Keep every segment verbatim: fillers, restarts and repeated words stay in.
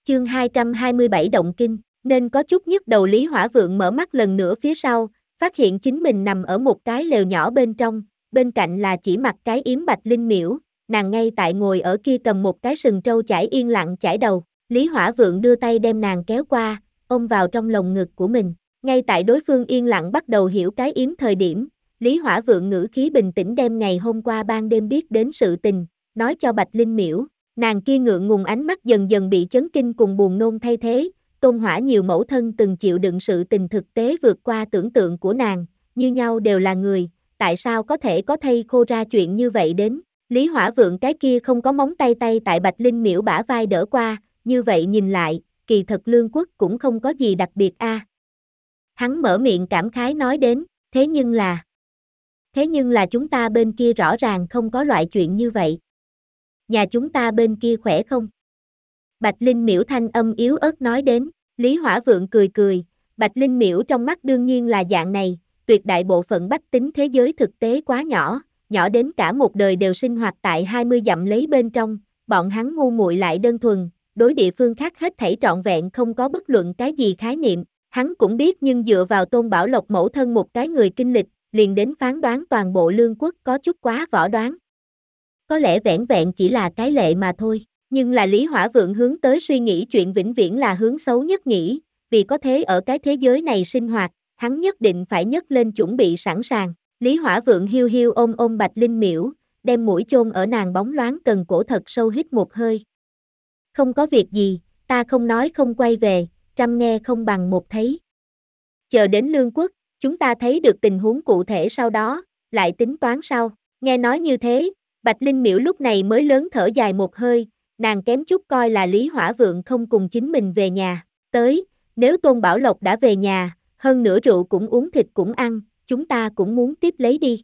Chương hai trăm hai mươi bảy Động Kinh, nên có chút nhức đầu. Lý Hỏa Vượng mở mắt lần nữa phía sau, phát hiện chính mình nằm ở một cái lều nhỏ bên trong, bên cạnh là chỉ mặc cái yếm Bạch Linh Miễu, nàng ngay tại ngồi ở kia cầm một cái sừng trâu chải yên lặng chải đầu. Lý Hỏa Vượng đưa tay đem nàng kéo qua, ôm vào trong lồng ngực của mình. Ngay tại đối phương yên lặng bắt đầu hiểu cái yếm thời điểm, Lý Hỏa Vượng ngữ khí bình tĩnh đem ngày hôm qua ban đêm biết đến sự tình, nói cho Bạch Linh Miễu. Nàng kia ngượng ngùng ánh mắt dần dần bị chấn kinh cùng buồn nôn thay thế, Tôn Hỏa nhiều mẫu thân từng chịu đựng sự tình thực tế vượt qua tưởng tượng của nàng, như nhau đều là người, tại sao có thể có thây khô ra chuyện như vậy đến. Lý Hỏa Vượng cái kia không có móng tay tay tại Bạch Linh Miễu bả vai đỡ qua, như vậy nhìn lại, kỳ thật Lương Quốc cũng không có gì đặc biệt a. À. Hắn mở miệng cảm khái nói đến, thế nhưng là... Thế nhưng là chúng ta bên kia rõ ràng không có loại chuyện như vậy. Nhà chúng ta bên kia khỏe không? Bạch Linh Miễu thanh âm yếu ớt nói đến. Lý Hỏa Vượng cười cười, Bạch Linh Miễu trong mắt đương nhiên là dạng này, tuyệt đại bộ phận bách tính thế giới thực tế quá nhỏ, nhỏ đến cả một đời đều sinh hoạt tại hai mươi dặm lấy bên trong, bọn hắn ngu muội lại đơn thuần, đối địa phương khác hết thảy trọn vẹn không có bất luận cái gì khái niệm, hắn cũng biết nhưng dựa vào Tôn Bảo Lộc mẫu thân một cái người kinh lịch, liền đến phán đoán toàn bộ Lương Quốc có chút quá võ đoán. Có lẽ vẻn vẹn chỉ là cái lệ mà thôi, nhưng là Lý Hỏa Vượng hướng tới suy nghĩ chuyện vĩnh viễn là hướng xấu nhất nghĩ, vì có thế ở cái thế giới này sinh hoạt, hắn nhất định phải nhấc lên chuẩn bị sẵn sàng. Lý Hỏa Vượng hiu hiu ôm ôm Bạch Linh Miễu, đem mũi chôn ở nàng bóng loáng cần cổ thật sâu hít một hơi. Không có việc gì, ta không nói không quay về, trăm nghe không bằng một thấy. Chờ đến Lương Quốc, chúng ta thấy được tình huống cụ thể sau đó, lại tính toán sau. Nghe nói như thế, Bạch Linh Miễu lúc này mới lớn thở dài một hơi, nàng kém chút coi là Lý Hỏa Vượng không cùng chính mình về nhà. Tới, nếu Tôn Bảo Lộc đã về nhà, hơn nữa rượu cũng uống thịt cũng ăn, chúng ta cũng muốn tiếp lấy đi.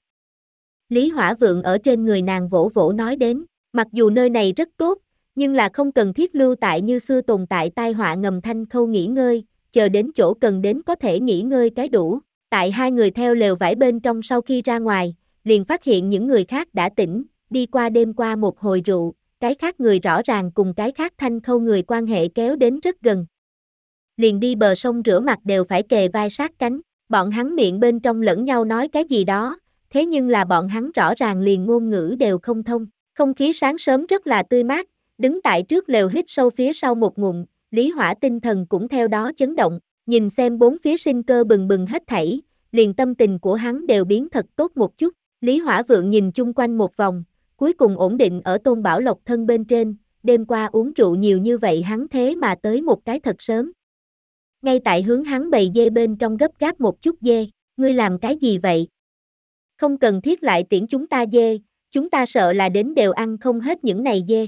Lý Hỏa Vượng ở trên người nàng vỗ vỗ nói đến, mặc dù nơi này rất tốt, nhưng là không cần thiết lưu tại như xưa tồn tại tai họa ngầm Thanh Khâu nghỉ ngơi, chờ đến chỗ cần đến có thể nghỉ ngơi cái đủ. Tại hai người theo lều vải bên trong sau khi ra ngoài, liền phát hiện những người khác đã tỉnh, đi qua đêm qua một hồi rượu, cái khác người rõ ràng cùng cái khác Thanh Khâu người quan hệ kéo đến rất gần. Liền đi bờ sông rửa mặt đều phải kề vai sát cánh, bọn hắn miệng bên trong lẫn nhau nói cái gì đó, thế nhưng là bọn hắn rõ ràng liền ngôn ngữ đều không thông. Không khí sáng sớm rất là tươi mát, đứng tại trước lều hít sâu phía sau một ngụm, Lý Hỏa tinh thần cũng theo đó chấn động, nhìn xem bốn phía sinh cơ bừng bừng hết thảy, liền tâm tình của hắn đều biến thật tốt một chút. Lý Hỏa Vượng nhìn chung quanh một vòng, cuối cùng ổn định ở Tôn Bảo Lộc thân bên trên, đêm qua uống rượu nhiều như vậy hắn thế mà tới một cái thật sớm. Ngay tại hướng hắn bầy dê bên trong gấp gáp một chút dê, ngươi làm cái gì vậy? Không cần thiết lại tiễn chúng ta dê, chúng ta sợ là đến đều ăn không hết những này dê.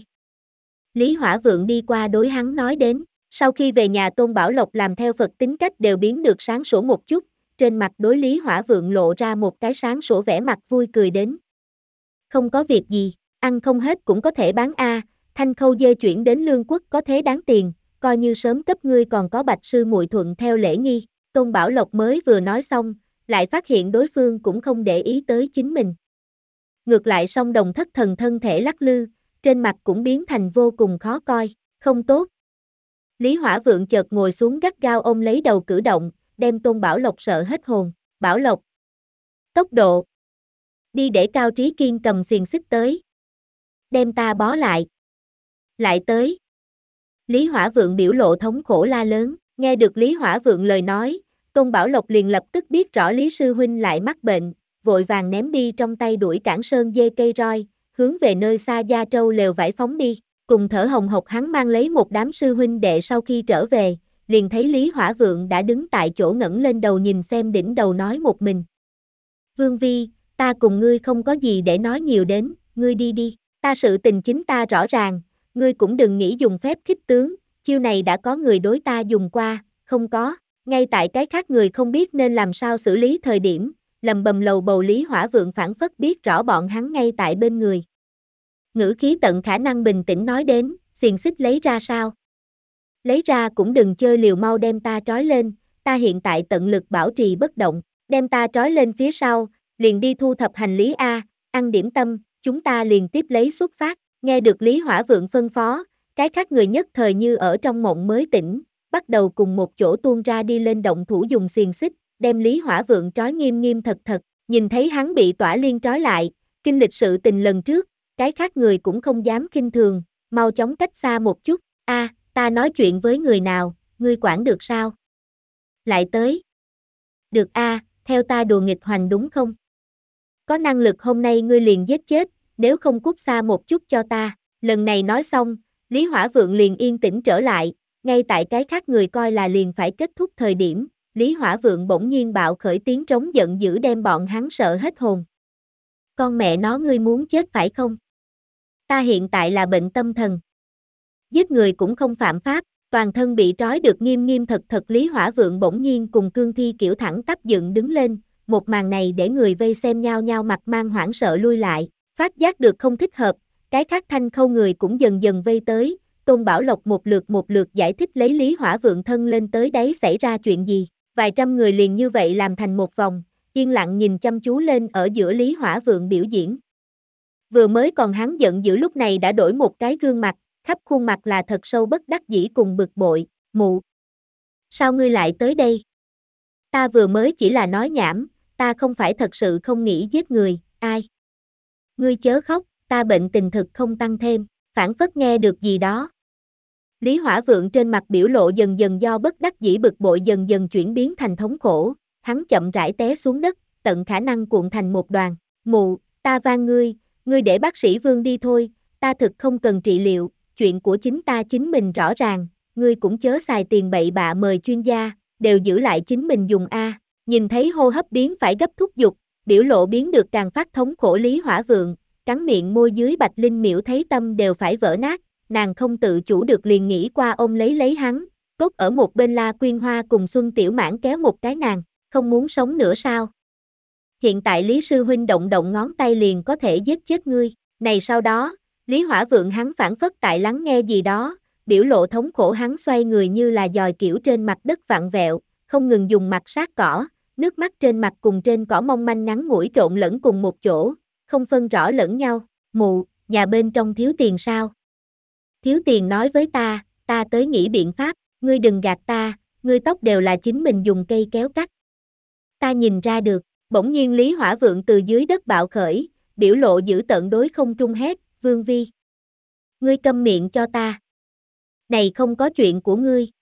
Lý Hỏa Vượng đi qua đối hắn nói đến, sau khi về nhà Tôn Bảo Lộc làm theo Phật tính cách đều biến được sáng sủa một chút, trên mặt đối Lý Hỏa Vượng lộ ra một cái sáng sủa vẻ mặt vui cười đến. Không có việc gì, ăn không hết cũng có thể bán a, Thanh Khâu dê chuyển đến Lương Quốc có thế đáng tiền, coi như sớm cấp ngươi còn có Bạch sư muội thuận theo lễ nghi. Tôn Bảo Lộc mới vừa nói xong, lại phát hiện đối phương cũng không để ý tới chính mình. Ngược lại song đồng thất thần thân thể lắc lư, trên mặt cũng biến thành vô cùng khó coi, không tốt. Lý Hỏa Vượng chợt ngồi xuống gắt gao ôm lấy đầu cử động, đem Tôn Bảo Lộc sợ hết hồn. Bảo Lộc, tốc độ, đi để Cao Trí Kiên cầm xiềng xích tới. Đem ta bó lại. Lại tới. Lý Hỏa Vượng biểu lộ thống khổ la lớn, nghe được Lý Hỏa Vượng lời nói, Tôn Bảo Lộc liền lập tức biết rõ Lý Sư Huynh lại mắc bệnh, vội vàng ném đi trong tay đuổi cản sơn dê cây roi, hướng về nơi xa Gia Trâu lều vải phóng đi, cùng thở hồng hộc hắn mang lấy một đám sư huynh đệ sau khi trở về, liền thấy Lý Hỏa Vượng đã đứng tại chỗ ngẩng lên đầu nhìn xem đỉnh đầu nói một mình. Vương Vi, ta cùng ngươi không có gì để nói nhiều đến, ngươi đi đi, ta sự tình chính ta rõ ràng, ngươi cũng đừng nghĩ dùng phép khích tướng, chiêu này đã có người đối ta dùng qua, không có, ngay tại cái khác người không biết nên làm sao xử lý thời điểm, lầm bầm lầu bầu Lý Hỏa Vượng phảng phất biết rõ bọn hắn ngay tại bên người. Ngữ khí tận khả năng bình tĩnh nói đến, xiềng xích lấy ra sao? Lấy ra cũng đừng chơi liều, mau đem ta trói lên, ta hiện tại tận lực bảo trì bất động, đem ta trói lên phía sau, liền đi thu thập hành lý a, ăn điểm tâm, chúng ta liền tiếp lấy xuất phát. Nghe được Lý Hỏa Vượng phân phó, Cái khác người nhất thời như ở trong mộng mới tỉnh, bắt đầu cùng một chỗ tuôn ra đi lên động thủ dùng xiềng xích, đem Lý Hỏa Vượng trói nghiêm nghiêm thật thật, nhìn thấy hắn bị Tỏa Liên trói lại, kinh lịch sự tình lần trước, cái khác người cũng không dám khinh thường, mau chóng cách xa một chút, a, ta nói chuyện với người nào, ngươi quản được sao? Lại tới. Được a, theo ta đùa nghịch hoành đúng không? Có năng lực hôm nay ngươi liền giết chết, nếu không cút xa một chút cho ta, lần này nói xong, Lý Hỏa Vượng liền yên tĩnh trở lại, ngay tại cái khác người coi là liền phải kết thúc thời điểm, Lý Hỏa Vượng bỗng nhiên bạo khởi tiếng trống giận dữ đem bọn hắn sợ hết hồn. Con mẹ nó ngươi muốn chết phải không? Ta hiện tại là bệnh tâm thần. Giết người cũng không phạm pháp, toàn thân bị trói được nghiêm nghiêm thật thật Lý Hỏa Vượng bỗng nhiên cùng cương thi kiểu thẳng tắp dựng đứng lên, một màn này để người vây xem nhao nhao mặt mang hoảng sợ lui lại, phát giác được không thích hợp, cái khác Thanh Khâu người cũng dần dần vây tới, Tôn Bảo Lộc một lượt một lượt giải thích lấy Lý Hỏa Vượng thân lên tới đấy xảy ra chuyện gì, vài trăm người liền như vậy làm thành một vòng, yên lặng nhìn chăm chú lên ở giữa Lý Hỏa Vượng biểu diễn. Vừa mới còn hắn giận dữ lúc này đã đổi một cái gương mặt, khắp khuôn mặt là thật sâu bất đắc dĩ cùng bực bội, mụ. Sao ngươi lại tới đây? Ta vừa mới chỉ là nói nhảm, ta không phải thật sự không nghĩ giết người, ai? Ngươi chớ khóc, ta bệnh tình thực không tăng thêm, phản phất nghe được gì đó. Lý Hỏa Vượng trên mặt biểu lộ dần dần do bất đắc dĩ bực bội dần dần chuyển biến thành thống khổ, hắn chậm rãi té xuống đất, tận khả năng cuộn thành một đoàn, mụ, ta van ngươi, ngươi để bác sĩ Vương đi thôi, ta thực không cần trị liệu, chuyện của chính ta chính mình rõ ràng, ngươi cũng chớ xài tiền bậy bạ mời chuyên gia, đều giữ lại chính mình dùng a. Nhìn thấy hô hấp biến phải gấp thúc giục, biểu lộ biến được càng phát thống khổ Lý Hỏa Vượng, cắn miệng môi dưới Bạch Linh Miễu thấy tâm đều phải vỡ nát, nàng không tự chủ được liền nghĩ qua ôm lấy lấy hắn, cốt ở một bên La Quyên Hoa cùng Xuân Tiểu Mãn kéo một cái nàng, không muốn sống nữa sao? Hiện tại Lý Sư Huynh động động ngón tay liền có thể giết chết ngươi, này sau đó, Lý Hỏa Vượng hắn phản phất tại lắng nghe gì đó, biểu lộ thống khổ hắn xoay người như là dòi kiểu trên mặt đất vặn vẹo, không ngừng dùng mặt sát cỏ, nước mắt trên mặt cùng trên cỏ mong manh ngắn ngủi trộn lẫn cùng một chỗ, không phân rõ lẫn nhau, mụ, nhà bên trong thiếu tiền sao? Thiếu tiền nói với ta, ta tới nghĩ biện pháp, ngươi đừng gạt ta, ngươi tóc đều là chính mình dùng cây kéo cắt. Ta nhìn ra được, bỗng nhiên Lý Hỏa Vượng từ dưới đất bạo khởi, biểu lộ giữ tận đối không trung hét, Vương Vi. Ngươi câm miệng cho ta. Này không có chuyện của ngươi,